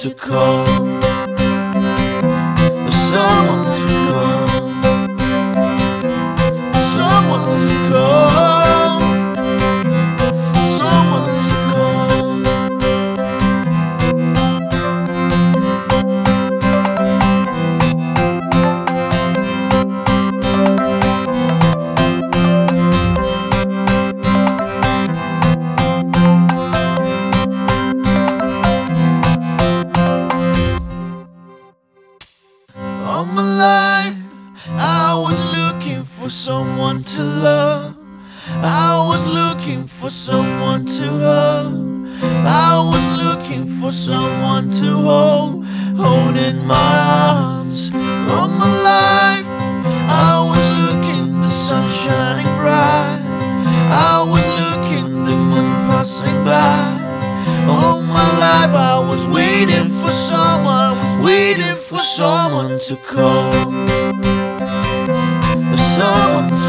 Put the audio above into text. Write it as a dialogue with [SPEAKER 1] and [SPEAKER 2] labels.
[SPEAKER 1] to call, someone to call, someone to call, someone to call. All my life I was looking for someone to love, I was looking for someone to hug, I was looking for someone to hold in my arms. All my life I was looking, the sun shining bright, I was looking, the moon passing by. All my life I was waiting for someone, waiting for someone to call, someone